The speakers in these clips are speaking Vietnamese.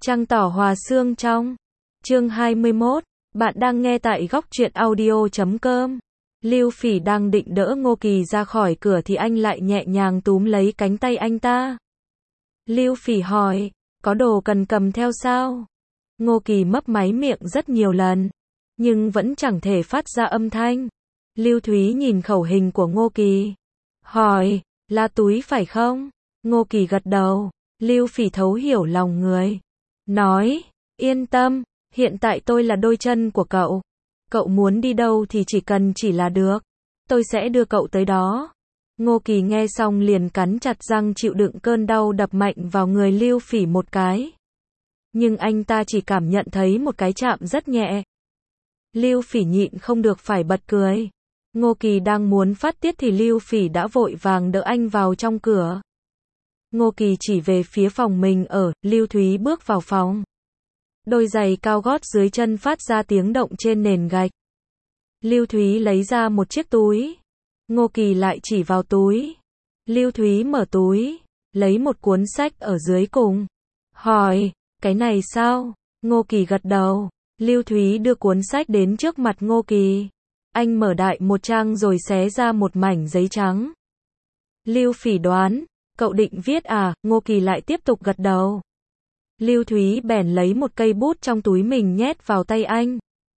Trăng tỏ hòa xương trong. Chương 21, bạn đang nghe tại góc truyện audio.com. Lưu Phỉ đang định đỡ Ngô Kỳ ra khỏi cửa thì anh lại nhẹ nhàng túm lấy cánh tay anh ta. Lưu Phỉ hỏi, có đồ cần cầm theo sao? Ngô Kỳ mấp máy miệng rất nhiều lần, nhưng vẫn chẳng thể phát ra âm thanh. Lưu Thúy nhìn khẩu hình của Ngô Kỳ, hỏi, là túi phải không? Ngô Kỳ gật đầu. Lưu Phỉ thấu hiểu lòng người, nói, yên tâm, hiện tại tôi là đôi chân của cậu. Cậu muốn đi đâu thì chỉ là được. Tôi sẽ đưa cậu tới đó. Ngô Kỳ nghe xong liền cắn chặt răng chịu đựng cơn đau đập mạnh vào người Lưu Phỉ một cái. Nhưng anh ta chỉ cảm nhận thấy một cái chạm rất nhẹ. Lưu Phỉ nhịn không được phải bật cười. Ngô Kỳ đang muốn phát tiết thì Lưu Phỉ đã vội vàng đỡ anh vào trong cửa. Ngô Kỳ chỉ về phía phòng mình ở, Lưu Thúy bước vào phòng. Đôi giày cao gót dưới chân phát ra tiếng động trên nền gạch. Lưu Thúy lấy ra một chiếc túi. Ngô Kỳ lại chỉ vào túi. Lưu Thúy mở túi, lấy một cuốn sách ở dưới cùng. Hỏi, cái này sao? Ngô Kỳ gật đầu. Lưu Thúy đưa cuốn sách đến trước mặt Ngô Kỳ. Anh mở đại một trang rồi xé ra một mảnh giấy trắng. Lưu Phỉ đoán, cậu định viết à? Ngô Kỳ lại tiếp tục gật đầu. Lưu Thúy bèn lấy một cây bút trong túi mình nhét vào tay anh.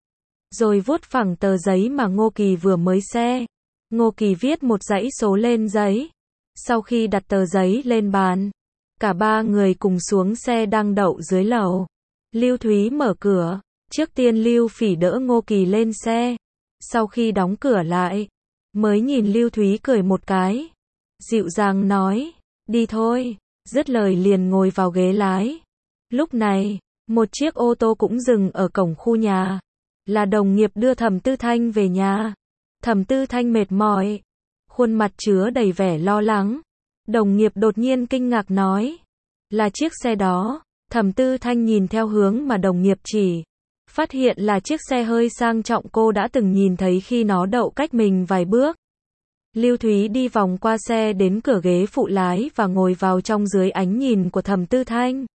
Rồi vuốt phẳng tờ giấy mà Ngô Kỳ vừa mới xé. Ngô Kỳ viết một dãy số lên giấy. Sau khi đặt tờ giấy lên bàn, cả ba người cùng xuống xe đang đậu dưới lầu. Lưu Thúy mở cửa. Trước tiên Lưu Phỉ đỡ Ngô Kỳ lên xe. Sau khi đóng cửa lại, mới nhìn Lưu Thúy cười một cái. Dịu dàng nói, đi thôi. Dứt lời liền ngồi vào ghế lái. Lúc này, một chiếc ô tô cũng dừng ở cổng khu nhà. Là đồng nghiệp đưa Thẩm Tư Thanh về nhà. Thẩm Tư Thanh mệt mỏi, khuôn mặt chứa đầy vẻ lo lắng. Đồng nghiệp đột nhiên kinh ngạc nói, là chiếc xe đó. Thẩm Tư Thanh nhìn theo hướng mà đồng nghiệp chỉ, phát hiện là chiếc xe hơi sang trọng cô đã từng nhìn thấy khi nó đậu cách mình vài bước. Lưu Thúy đi vòng qua xe đến cửa ghế phụ lái và ngồi vào trong dưới ánh nhìn của Thẩm Tư Thanh.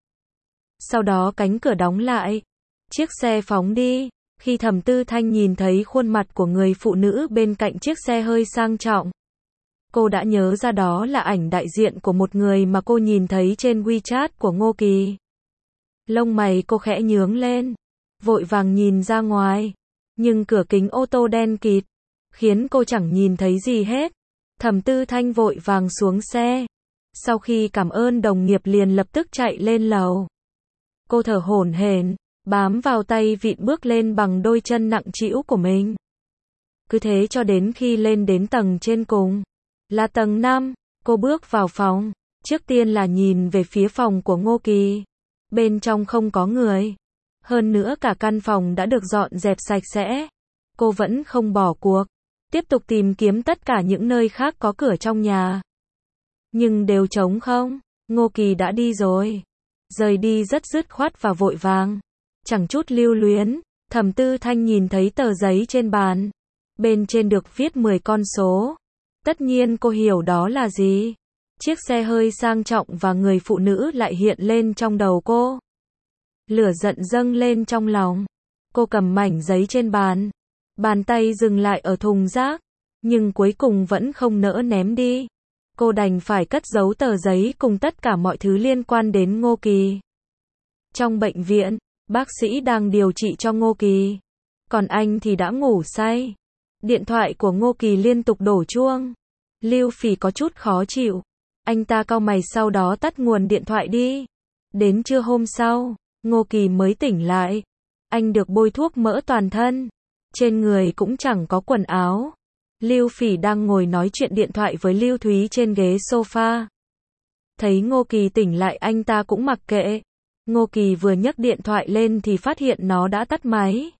Sau đó cánh cửa đóng lại. Chiếc xe phóng đi. Khi Thẩm Tư Thanh nhìn thấy khuôn mặt của người phụ nữ bên cạnh chiếc xe hơi sang trọng, cô đã nhớ ra đó là ảnh đại diện của một người mà cô nhìn thấy trên WeChat của Ngô Kỳ. Lông mày cô khẽ nhướng lên, vội vàng nhìn ra ngoài. Nhưng cửa kính ô tô đen kịt, khiến cô chẳng nhìn thấy gì hết. Thẩm Tư Thanh vội vàng xuống xe. Sau khi cảm ơn đồng nghiệp liền lập tức chạy lên lầu. Cô thở hổn hển, bám vào tay vịn bước lên bằng đôi chân nặng trĩu của mình. Cứ thế cho đến khi lên đến tầng trên cùng, là tầng 5, cô bước vào phòng. Trước tiên là nhìn về phía phòng của Ngô Kỳ. Bên trong không có người. Hơn nữa cả căn phòng đã được dọn dẹp sạch sẽ. Cô vẫn không bỏ cuộc, tiếp tục tìm kiếm tất cả những nơi khác có cửa trong nhà. Nhưng đều trống không. Ngô Kỳ đã đi rồi. Rời đi rất dứt khoát và vội vàng, chẳng chút lưu luyến. Thẩm Tư Thanh nhìn thấy tờ giấy trên bàn. Bên trên được viết 10 con số. Tất nhiên cô hiểu đó là gì. Chiếc xe hơi sang trọng và người phụ nữ lại hiện lên trong đầu cô. Lửa giận dâng lên trong lòng. Cô cầm mảnh giấy trên bàn. Bàn tay dừng lại ở thùng rác. Nhưng cuối cùng vẫn không nỡ ném đi. Cô đành phải cất giấu tờ giấy cùng tất cả mọi thứ liên quan đến Ngô Kỳ. Trong bệnh viện, bác sĩ đang điều trị cho Ngô Kỳ. Còn anh thì đã ngủ say. Điện thoại của Ngô Kỳ liên tục đổ chuông. Lưu Phỉ có chút khó chịu. Anh ta cau mày sau đó tắt nguồn điện thoại đi. Đến trưa hôm sau, Ngô Kỳ mới tỉnh lại. Anh được bôi thuốc mỡ toàn thân. Trên người cũng chẳng có quần áo. Lưu Phỉ đang ngồi nói chuyện điện thoại với Lưu Thúy trên ghế sofa. Thấy Ngô Kỳ tỉnh lại anh ta cũng mặc kệ. Ngô Kỳ vừa nhấc điện thoại lên thì phát hiện nó đã tắt máy.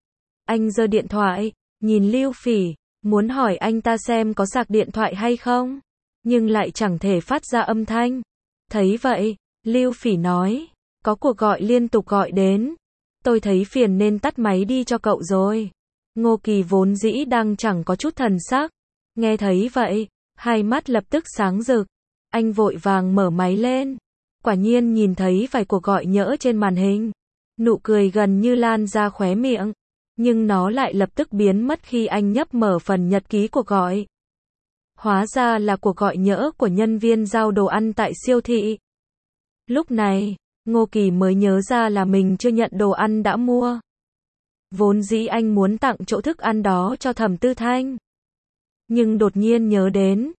Anh giơ điện thoại, nhìn Lưu Phỉ, muốn hỏi anh ta xem có sạc điện thoại hay không, nhưng lại chẳng thể phát ra âm thanh. Thấy vậy, Lưu Phỉ nói, có cuộc gọi liên tục gọi đến. Tôi thấy phiền nên tắt máy đi cho cậu rồi. Ngô Kỳ vốn dĩ đang chẳng có chút thần sắc. Nghe thấy vậy, hai mắt lập tức sáng rực. Anh vội vàng mở máy lên. quả nhiên nhìn thấy vài cuộc gọi nhỡ trên màn hình. Nụ cười gần như lan ra khóe miệng, nhưng nó lại lập tức biến mất khi anh nhấp mở phần nhật ký cuộc gọi. Hóa ra là cuộc gọi nhỡ của nhân viên giao đồ ăn tại siêu thị. Lúc này, Ngô Kỳ mới nhớ ra là mình chưa nhận đồ ăn đã mua. Vốn dĩ anh muốn tặng chỗ thức ăn đó cho Thẩm Tư Thanh. Nhưng đột nhiên nhớ đến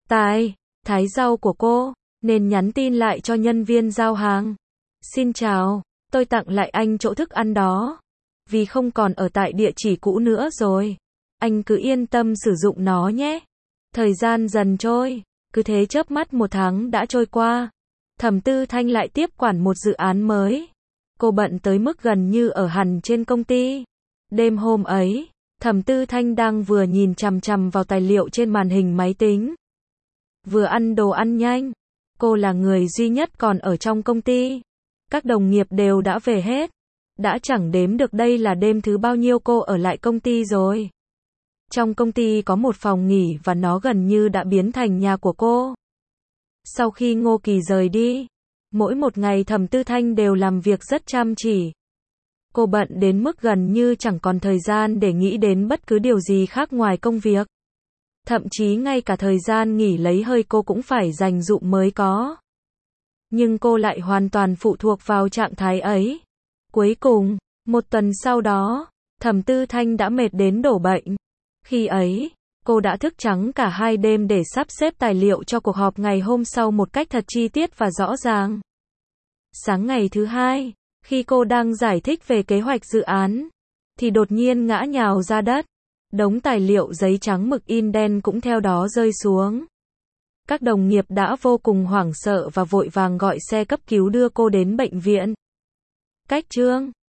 thái rau của cô, nên nhắn tin lại cho nhân viên giao hàng. Xin chào, tôi tặng lại anh chỗ thức ăn đó. Vì không còn ở tại địa chỉ cũ nữa rồi. Anh cứ yên tâm sử dụng nó nhé. Thời gian dần trôi, cứ thế chớp mắt 1 tháng đã trôi qua. Thẩm Tư Thanh lại tiếp quản một dự án mới. Cô bận tới mức gần như ở hẳn trên công ty. Đêm hôm ấy, Thẩm Tư Thanh đang vừa nhìn chằm chằm vào tài liệu trên màn hình máy tính. Vừa ăn đồ ăn nhanh. Cô là người duy nhất còn ở trong công ty. Các đồng nghiệp đều đã về hết. Đã chẳng đếm được đây là đêm thứ bao nhiêu cô ở lại công ty rồi. Trong công ty có một phòng nghỉ và nó gần như đã biến thành nhà của cô. Sau khi Ngô Kỳ rời đi, mỗi một ngày Thẩm Tư Thanh đều làm việc rất chăm chỉ. Cô bận đến mức gần như chẳng còn thời gian để nghĩ đến bất cứ điều gì khác ngoài công việc. Thậm chí ngay cả thời gian nghỉ lấy hơi cô cũng phải dành dụm mới có. Nhưng cô lại hoàn toàn phụ thuộc vào trạng thái ấy. Cuối cùng, 1 tuần sau đó, Thẩm Tư Thanh đã mệt đến đổ bệnh. Khi ấy, cô đã thức trắng cả 2 đêm để sắp xếp tài liệu cho cuộc họp ngày hôm sau một cách thật chi tiết và rõ ràng. Sáng ngày thứ 2, khi cô đang giải thích về kế hoạch dự án, thì đột nhiên ngã nhào ra đất. Đống tài liệu giấy trắng mực in đen cũng theo đó rơi xuống. Các đồng nghiệp đã vô cùng hoảng sợ và vội vàng gọi xe cấp cứu đưa cô đến bệnh viện. Cách chương